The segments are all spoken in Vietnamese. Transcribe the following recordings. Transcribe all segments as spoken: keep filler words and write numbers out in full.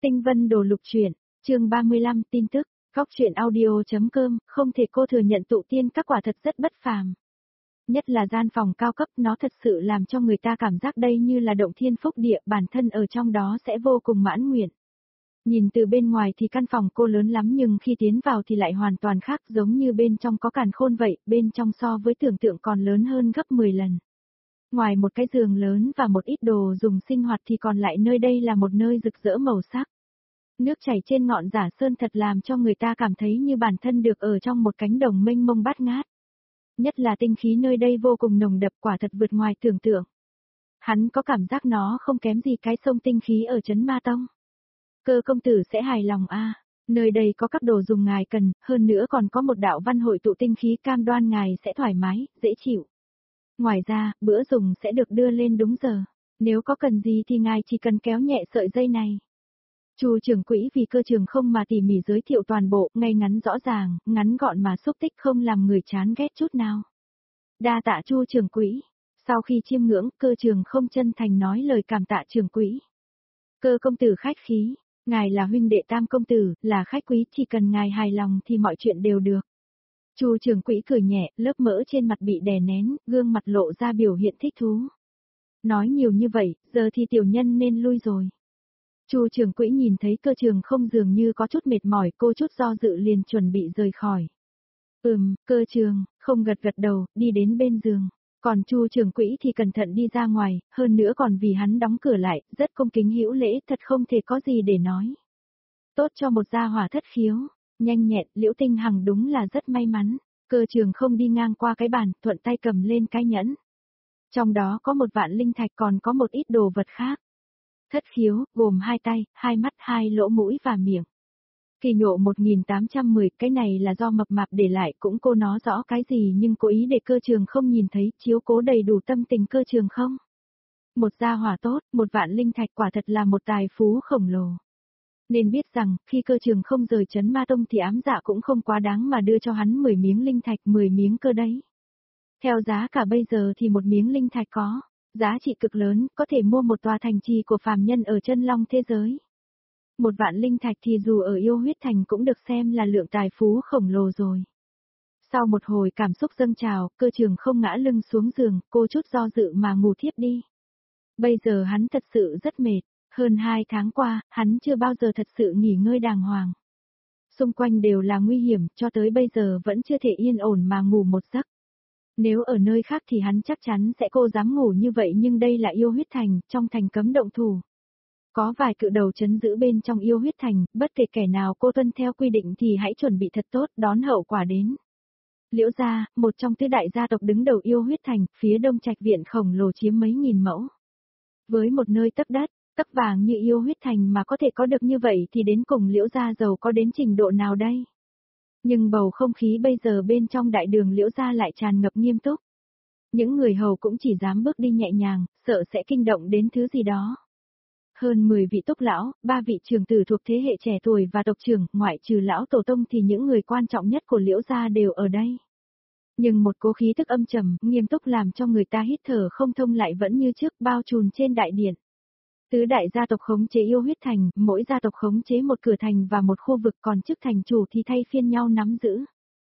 Tinh vân đồ lục truyện, chương ba mươi lăm tin tức, góc truyện audio.com, không thể cô thừa nhận tụ tiên các quả thật rất bất phàm. Nhất là gian phòng cao cấp, nó thật sự làm cho người ta cảm giác đây như là động thiên phúc địa, bản thân ở trong đó sẽ vô cùng mãn nguyện. Nhìn từ bên ngoài thì căn phòng cô lớn lắm nhưng khi tiến vào thì lại hoàn toàn khác, giống như bên trong có càn khôn vậy, bên trong so với tưởng tượng còn lớn hơn gấp mười lần. Ngoài một cái giường lớn và một ít đồ dùng sinh hoạt thì còn lại nơi đây là một nơi rực rỡ màu sắc. Nước chảy trên ngọn giả sơn thật làm cho người ta cảm thấy như bản thân được ở trong một cánh đồng mênh mông bát ngát. Nhất là tinh khí nơi đây vô cùng nồng đậm, quả thật vượt ngoài tưởng tượng. Hắn có cảm giác nó không kém gì cái sông tinh khí ở trấn Ma Tông. Cơ công tử sẽ hài lòng a, à. Nơi đây có các đồ dùng ngài cần, hơn nữa còn có một đạo văn hội tụ tinh khí, cam đoan ngài sẽ thoải mái, dễ chịu. Ngoài ra, bữa dùng sẽ được đưa lên đúng giờ. Nếu có cần gì thì ngài chỉ cần kéo nhẹ sợi dây này. Chu trưởng quỹ vì cơ trường không mà tỉ mỉ giới thiệu toàn bộ, ngay ngắn rõ ràng, ngắn gọn mà xúc tích, không làm người chán ghét chút nào. Đa tạ Chu trưởng quỹ. Sau khi chiêm ngưỡng, cơ trường không chân thành nói lời cảm tạ trưởng quỹ. Cơ công tử khách khí, ngài là huynh đệ tam công tử, là khách quý, chỉ cần ngài hài lòng thì mọi chuyện đều được. Chu trưởng quỹ cười nhẹ, lớp mỡ trên mặt bị đè nén, gương mặt lộ ra biểu hiện thích thú. Nói nhiều như vậy, giờ thì tiểu nhân nên lui rồi. Chu trưởng quỹ nhìn thấy cơ trường không dường như có chút mệt mỏi, cô chút do dự liền chuẩn bị rời khỏi. Ừm, cơ trường, không gật gật đầu, đi đến bên giường. Còn Chu trưởng quỹ thì cẩn thận đi ra ngoài, hơn nữa còn vì hắn đóng cửa lại, rất cung kính hữu lễ, thật không thể có gì để nói. Tốt cho một gia hỏa thất khiếu, nhanh nhẹn, Liễu Tinh Hằng đúng là rất may mắn. Cơ trường không đi ngang qua cái bàn, thuận tay cầm lên cái nhẫn. Trong đó có một vạn linh thạch, còn có một ít đồ vật khác. Thất khiếu, gồm hai tay, hai mắt, hai lỗ mũi và miệng. Kỳ nhộ một nghìn tám trăm mười, cái này là do mập mạp để lại, cũng cô nói rõ cái gì nhưng cố ý để cơ trường không nhìn thấy, chiếu cố đầy đủ tâm tình cơ trường không. Một gia hỏa tốt, một vạn linh thạch quả thật là một tài phú khổng lồ. Nên biết rằng, khi cơ trường không rời trấn Ma Tông thì ám dạ cũng không quá đáng mà đưa cho hắn mười miếng linh thạch, mười miếng cơ đấy. Theo giá cả bây giờ thì một miếng linh thạch có giá trị cực lớn, có thể mua một tòa thành trì của phàm nhân ở chân long thế giới. Một vạn linh thạch thì dù ở yêu huyết thành cũng được xem là lượng tài phú khổng lồ rồi. Sau một hồi cảm xúc dâng trào, cơ trường không ngã lưng xuống giường, cô chút do dự mà ngủ thiếp đi. Bây giờ hắn thật sự rất mệt, hơn hai tháng qua, hắn chưa bao giờ thật sự nghỉ ngơi đàng hoàng. Xung quanh đều là nguy hiểm, cho tới bây giờ vẫn chưa thể yên ổn mà ngủ một giấc. Nếu ở nơi khác thì hắn chắc chắn sẽ cô dám ngủ như vậy, nhưng đây là yêu huyết thành, trong thành cấm động thủ. Có vài cự đầu trấn giữ bên trong yêu huyết thành, bất kể kẻ nào cô tuân theo quy định thì hãy chuẩn bị thật tốt, đón hậu quả đến. Liễu gia, một trong tứ đại gia tộc đứng đầu yêu huyết thành, phía đông trạch viện khổng lồ chiếm mấy nghìn mẫu. Với một nơi tấp đất, tấp vàng như yêu huyết thành mà có thể có được như vậy thì đến cùng Liễu gia giàu có đến trình độ nào đây? Nhưng bầu không khí bây giờ bên trong đại đường Liễu gia lại tràn ngập nghiêm túc. Những người hầu cũng chỉ dám bước đi nhẹ nhàng, sợ sẽ kinh động đến thứ gì đó. Hơn mười vị túc lão, ba vị trưởng tử thuộc thế hệ trẻ tuổi và tộc trưởng, ngoại trừ lão tổ tông thì những người quan trọng nhất của Liễu gia đều ở đây. Nhưng một cố khí tức âm trầm, nghiêm túc làm cho người ta hít thở không thông lại vẫn như trước bao trùm trên đại điện. Tứ đại gia tộc khống chế yêu huyết thành, mỗi gia tộc khống chế một cửa thành và một khu vực, còn chức thành chủ thì thay phiên nhau nắm giữ.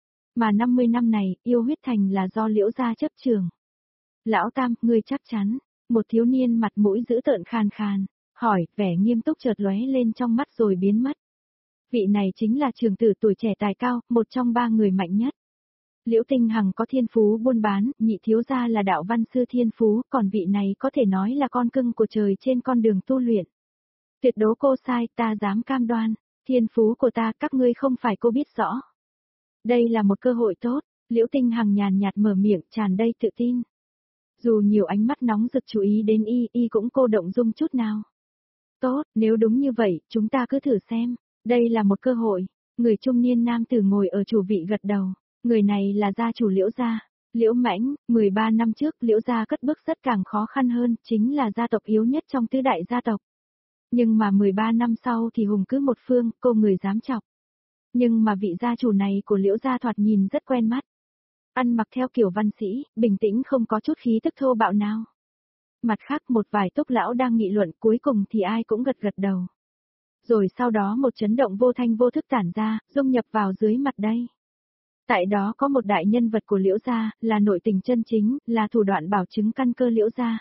Mà năm mươi năm này, yêu huyết thành là do Liễu gia chấp trường. Lão Tam, ngươi chắc chắn, một thiếu niên mặt mũi dữ tợn khàn khàn, hỏi, vẻ nghiêm túc chợt lóe lên trong mắt rồi biến mất. Vị này chính là trưởng tử tuổi trẻ tài cao, một trong ba người mạnh nhất. Liễu Tinh Hằng có thiên phú buôn bán, nhị thiếu gia là đạo văn sư thiên phú, còn vị này có thể nói là con cưng của trời trên con đường tu luyện. Tuyệt đố cô sai, ta dám cam đoan, thiên phú của ta các ngươi không phải cô biết rõ. Đây là một cơ hội tốt, Liễu Tinh Hằng nhàn nhạt mở miệng, tràn đầy tự tin. Dù nhiều ánh mắt nóng rực chú ý đến y, y cũng cô động dung chút nào. Tốt, nếu đúng như vậy, chúng ta cứ thử xem, đây là một cơ hội. Người trung niên nam tử ngồi ở chủ vị gật đầu. Người này là gia chủ Liễu gia, Liễu Mãnh, mười ba năm trước Liễu gia cất bước rất càng khó khăn hơn, chính là gia tộc yếu nhất trong tứ đại gia tộc. Nhưng mà mười ba năm sau thì hùng cứ một phương, cô người dám chọc. Nhưng mà vị gia chủ này của Liễu gia thoạt nhìn rất quen mắt. Ăn mặc theo kiểu văn sĩ, bình tĩnh không có chút khí tức thô bạo nào. Mặt khác một vài túc lão đang nghị luận, cuối cùng thì ai cũng gật gật đầu. Rồi sau đó một chấn động vô thanh vô thức tản ra, dung nhập vào dưới mặt đây. Tại đó có một đại nhân vật của Liễu gia, là nội tình chân chính, là thủ đoạn bảo chứng căn cơ Liễu gia.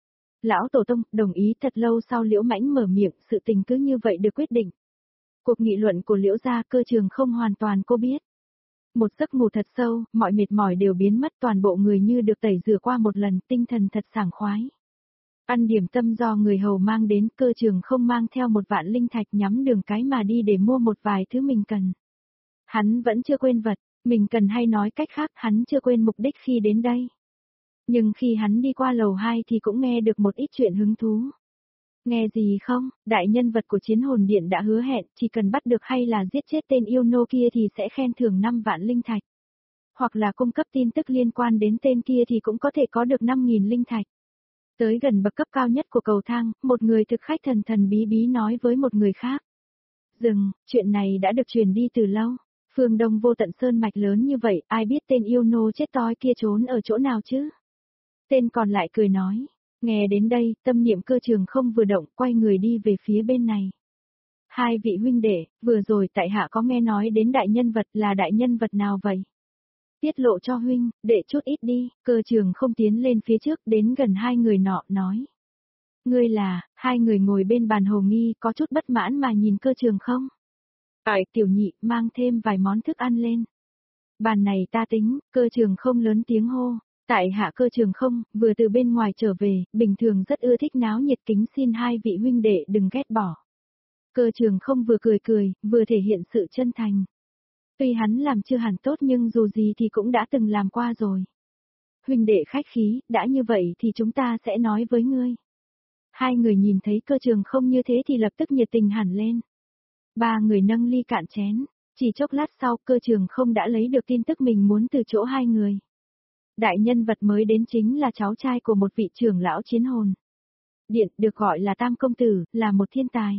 Lão tổ tông đồng ý. Thật lâu sau Liễu Mãnh mở miệng, sự tình cứ như vậy được quyết định. Cuộc nghị luận của Liễu gia Cơ Trường không hoàn toàn cô biết. Một giấc ngủ thật sâu, mọi mệt mỏi đều biến mất, toàn bộ người như được tẩy rửa qua một lần, tinh thần thật sảng khoái. Ăn điểm tâm do người hầu mang đến, Cơ Trường không mang theo một vạn linh thạch nhắm đường cái mà đi để mua một vài thứ mình cần. Hắn vẫn chưa quên vật, mình cần hay nói cách khác hắn chưa quên mục đích khi đến đây. Nhưng khi hắn đi qua lầu hai thì cũng nghe được một ít chuyện hứng thú. Nghe gì không, đại nhân vật của Chiến Hồn Điện đã hứa hẹn, chỉ cần bắt được hay là giết chết tên yêu nô kia thì sẽ khen thưởng năm vạn linh thạch. Hoặc là cung cấp tin tức liên quan đến tên kia thì cũng có thể có được năm nghìn linh thạch. Tới gần bậc cấp cao nhất của cầu thang, một người thực khách thần thần bí bí nói với một người khác. Dừng, chuyện này đã được truyền đi từ lâu. Phương Đông vô tận sơn mạch lớn như vậy, ai biết tên yêu nô chết toi kia trốn ở chỗ nào chứ? Tên còn lại cười nói. Nghe đến đây, tâm niệm Cơ Trường không vừa động, quay người đi về phía bên này. Hai vị huynh đệ, vừa rồi tại hạ có nghe nói đến đại nhân vật, là đại nhân vật nào vậy? Tiết lộ cho huynh, để chút ít đi. Cơ Trường không tiến lên phía trước, đến gần hai người nọ, nói. Ngươi là, hai người ngồi bên bàn hồ nghi, có chút bất mãn mà nhìn Cơ Trường không? Ải, tiểu nhị, mang thêm vài món thức ăn lên. Bàn này ta tính. Cơ Trường không lớn tiếng hô. Tại hạ Cơ Trường không, vừa từ bên ngoài trở về, bình thường rất ưa thích náo nhiệt, kính xin hai vị huynh đệ đừng ghét bỏ. Cơ Trường không vừa cười cười, vừa thể hiện sự chân thành. Tuy hắn làm chưa hẳn tốt nhưng dù gì thì cũng đã từng làm qua rồi. Huynh đệ khách khí, đã như vậy thì chúng ta sẽ nói với ngươi. Hai người nhìn thấy Cơ Trường không như thế thì lập tức nhiệt tình hẳn lên. Ba người nâng ly cạn chén, chỉ chốc lát sau Cơ Trường không đã lấy được tin tức mình muốn từ chỗ hai người. Đại nhân vật mới đến chính là cháu trai của một vị trưởng lão Chiến Hồn Điện, được gọi là Tam Công Tử, là một thiên tài.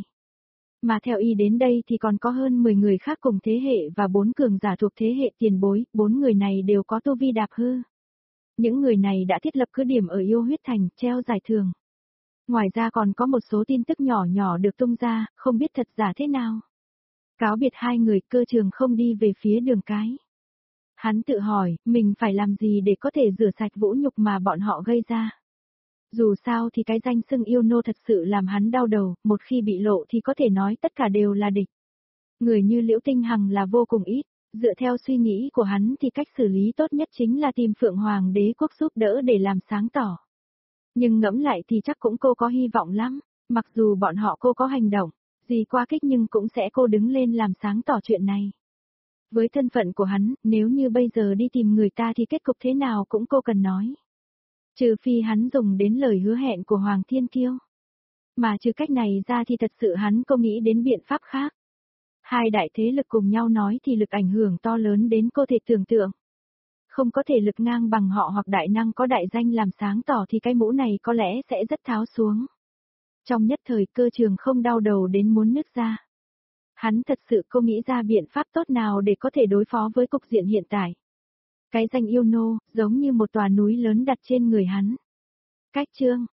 Mà theo y đến đây thì còn có hơn mười người khác cùng thế hệ và bốn cường giả thuộc thế hệ tiền bối, bốn người này đều có tu vi đạp hư. Những người này đã thiết lập cứ điểm ở Yêu Huyết Thành, treo giải thưởng. Ngoài ra còn có một số tin tức nhỏ nhỏ được tung ra, không biết thật giả thế nào. Cáo biệt hai người, Cơ Trường không đi về phía đường cái. Hắn tự hỏi, mình phải làm gì để có thể rửa sạch vũ nhục mà bọn họ gây ra. Dù sao thì cái danh xưng yêu nô thật sự làm hắn đau đầu, một khi bị lộ thì có thể nói tất cả đều là địch. Người như Liễu Tinh Hằng là vô cùng ít, dựa theo suy nghĩ của hắn thì cách xử lý tốt nhất chính là tìm Phượng Hoàng Đế Quốc giúp đỡ để làm sáng tỏ. Nhưng ngẫm lại thì chắc cũng cô có hy vọng lắm, mặc dù bọn họ cô có hành động, gì quá kích nhưng cũng sẽ cô đứng lên làm sáng tỏ chuyện này. Với thân phận của hắn, nếu như bây giờ đi tìm người ta thì kết cục thế nào cũng cô cần nói. Trừ phi hắn dùng đến lời hứa hẹn của Hoàng Thiên Kiêu. Mà trừ cách này ra thì thật sự hắn cô nghĩ đến biện pháp khác. Hai đại thế lực cùng nhau nói thì lực ảnh hưởng to lớn đến cô thể tưởng tượng. Không có thể lực ngang bằng họ hoặc đại năng có đại danh làm sáng tỏ thì cái mũ này có lẽ sẽ rất tháo xuống. Trong nhất thời Cơ Trường không đau đầu đến muốn nứt ra. Hắn thật sự không nghĩ ra biện pháp tốt nào để có thể đối phó với cục diện hiện tại. Cái danh yêu nô, giống như một tòa núi lớn đặt trên người hắn. Cách chương,